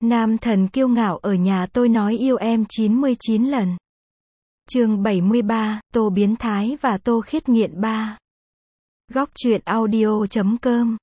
Nam thần kiêu ngạo ở nhà tôi nói yêu em 99 lần. Chương 73, Tô biến thái và Tô khiết nghiện 3. Góc truyện audio.com.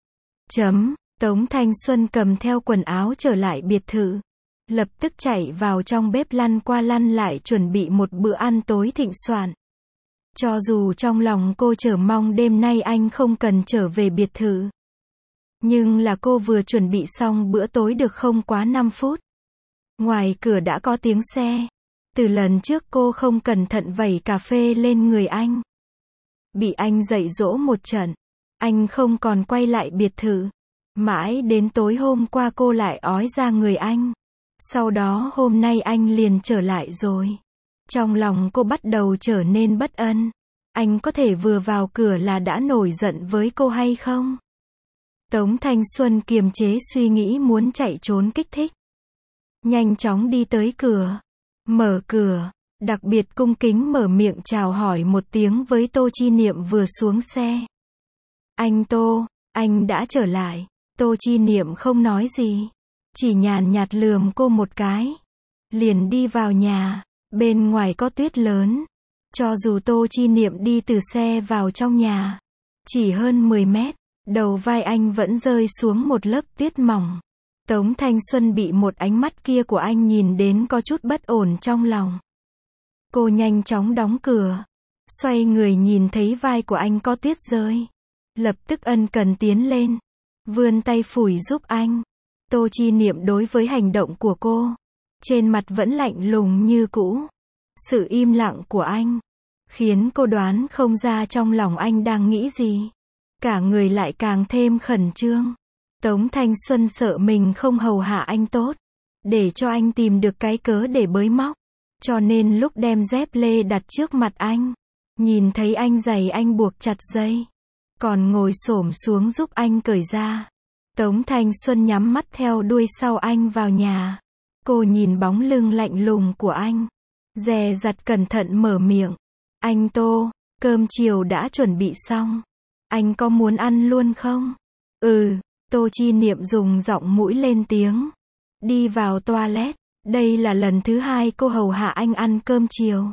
Tống Thanh Xuân cầm theo quần áo trở lại biệt thự. Lập tức chạy vào trong bếp lăn qua lăn lại chuẩn bị một bữa ăn tối thịnh soạn. Cho dù trong lòng cô chờ mong đêm nay anh không cần trở về biệt thự. Nhưng là cô vừa chuẩn bị xong bữa tối được không quá 5 phút. Ngoài cửa đã có tiếng xe. Từ lần trước cô không cẩn thận vẩy cà phê lên người anh. Bị anh dạy dỗ một trận. Anh không còn quay lại biệt thự. Mãi đến tối hôm qua cô lại ói ra người anh. Sau đó hôm nay anh liền trở lại rồi. Trong lòng cô bắt đầu trở nên bất an. Anh có thể vừa vào cửa là đã nổi giận với cô hay không? Tống Thanh Xuân kiềm chế suy nghĩ muốn chạy trốn kích thích. Nhanh chóng đi tới cửa. Mở cửa. Đặc biệt cung kính mở miệng chào hỏi một tiếng với Tô Chi Niệm vừa xuống xe. Anh Tô, anh đã trở lại. Tô Chi Niệm không nói gì. Chỉ nhàn nhạt lườm cô một cái. Liền đi vào nhà. Bên ngoài có tuyết lớn. Cho dù Tô Chi Niệm đi từ xe vào trong nhà. Chỉ hơn 10 mét. Đầu vai anh vẫn rơi xuống một lớp tuyết mỏng. Tống Thanh Xuân bị một ánh mắt kia của anh nhìn đến có chút bất ổn trong lòng. Cô nhanh chóng đóng cửa. Xoay người nhìn thấy vai của anh có tuyết rơi. Lập tức ân cần tiến lên. Vươn tay phủi giúp anh. Tô Chi Niệm đối với hành động của cô. Trên mặt vẫn lạnh lùng như cũ. Sự im lặng của anh. Khiến cô đoán không ra trong lòng anh đang nghĩ gì. Cả người lại càng thêm khẩn trương. Tống Thanh Xuân sợ mình không hầu hạ anh tốt. Để cho anh tìm được cái cớ để bới móc. Cho nên lúc đem dép lê đặt trước mặt anh. Nhìn thấy anh giày anh buộc chặt dây. Còn ngồi xổm xuống giúp anh cởi ra. Tống Thanh Xuân nhắm mắt theo đuôi sau anh vào nhà. Cô nhìn bóng lưng lạnh lùng của anh. Dè dặt cẩn thận mở miệng. Anh Tô, cơm chiều đã chuẩn bị xong. Anh có muốn ăn luôn không? Ừ, Tô Chi Niệm dùng giọng mũi lên tiếng. Đi vào toilet. Đây là lần thứ 2 cô hầu hạ anh ăn cơm chiều.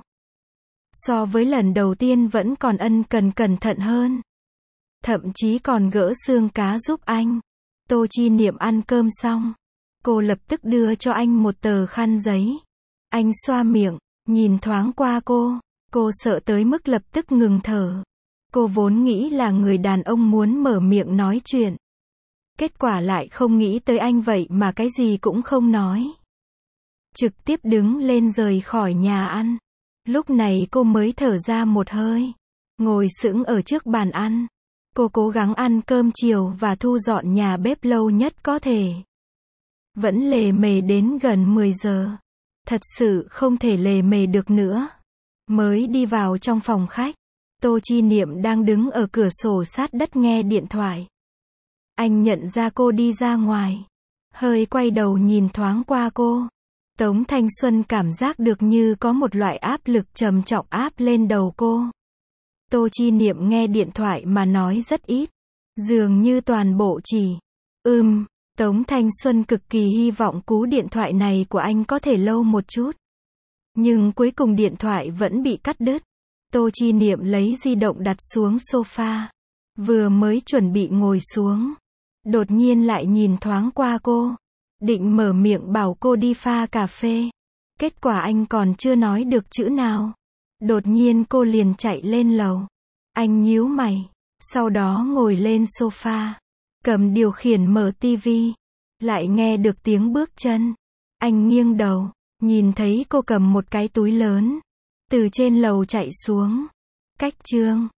So với lần đầu tiên vẫn còn ân cần cẩn thận hơn. Thậm chí còn gỡ xương cá giúp anh. Tô Chi Niệm ăn cơm xong. Cô lập tức đưa cho anh một tờ khăn giấy. Anh xoa miệng, nhìn thoáng qua cô. Cô sợ tới mức lập tức ngừng thở. Cô vốn nghĩ là người đàn ông muốn mở miệng nói chuyện. Kết quả lại không nghĩ tới anh vậy mà cái gì cũng không nói. Trực tiếp đứng lên rời khỏi nhà ăn. Lúc này cô mới thở ra một hơi. Ngồi sững ở trước bàn ăn. Cô cố gắng ăn cơm chiều và thu dọn nhà bếp lâu nhất có thể. Vẫn lề mề đến gần 10 giờ. Thật sự không thể lề mề được nữa. Mới đi vào trong phòng khách. Tô Chi Niệm đang đứng ở cửa sổ sát đất nghe điện thoại. Anh nhận ra cô đi ra ngoài. Hơi quay đầu nhìn thoáng qua cô. Tống Thanh Xuân cảm giác được như có một loại áp lực trầm trọng áp lên đầu cô. Tô Chi Niệm nghe điện thoại mà nói rất ít. Dường như toàn bộ chỉ. Tống Thanh Xuân cực kỳ hy vọng cú điện thoại này của anh có thể lâu một chút. Nhưng cuối cùng điện thoại vẫn bị cắt đứt. Tô Chi Niệm lấy di động đặt xuống sofa. Vừa mới chuẩn bị ngồi xuống. Đột nhiên lại nhìn thoáng qua cô. Định mở miệng bảo cô đi pha cà phê. Kết quả anh còn chưa nói được chữ nào. Đột nhiên cô liền chạy lên lầu. Anh nhíu mày. Sau đó ngồi lên sofa. Cầm điều khiển mở tivi. Lại nghe được tiếng bước chân. Anh nghiêng đầu. Nhìn thấy cô cầm một cái túi lớn. Từ trên lầu chạy xuống. Cách chương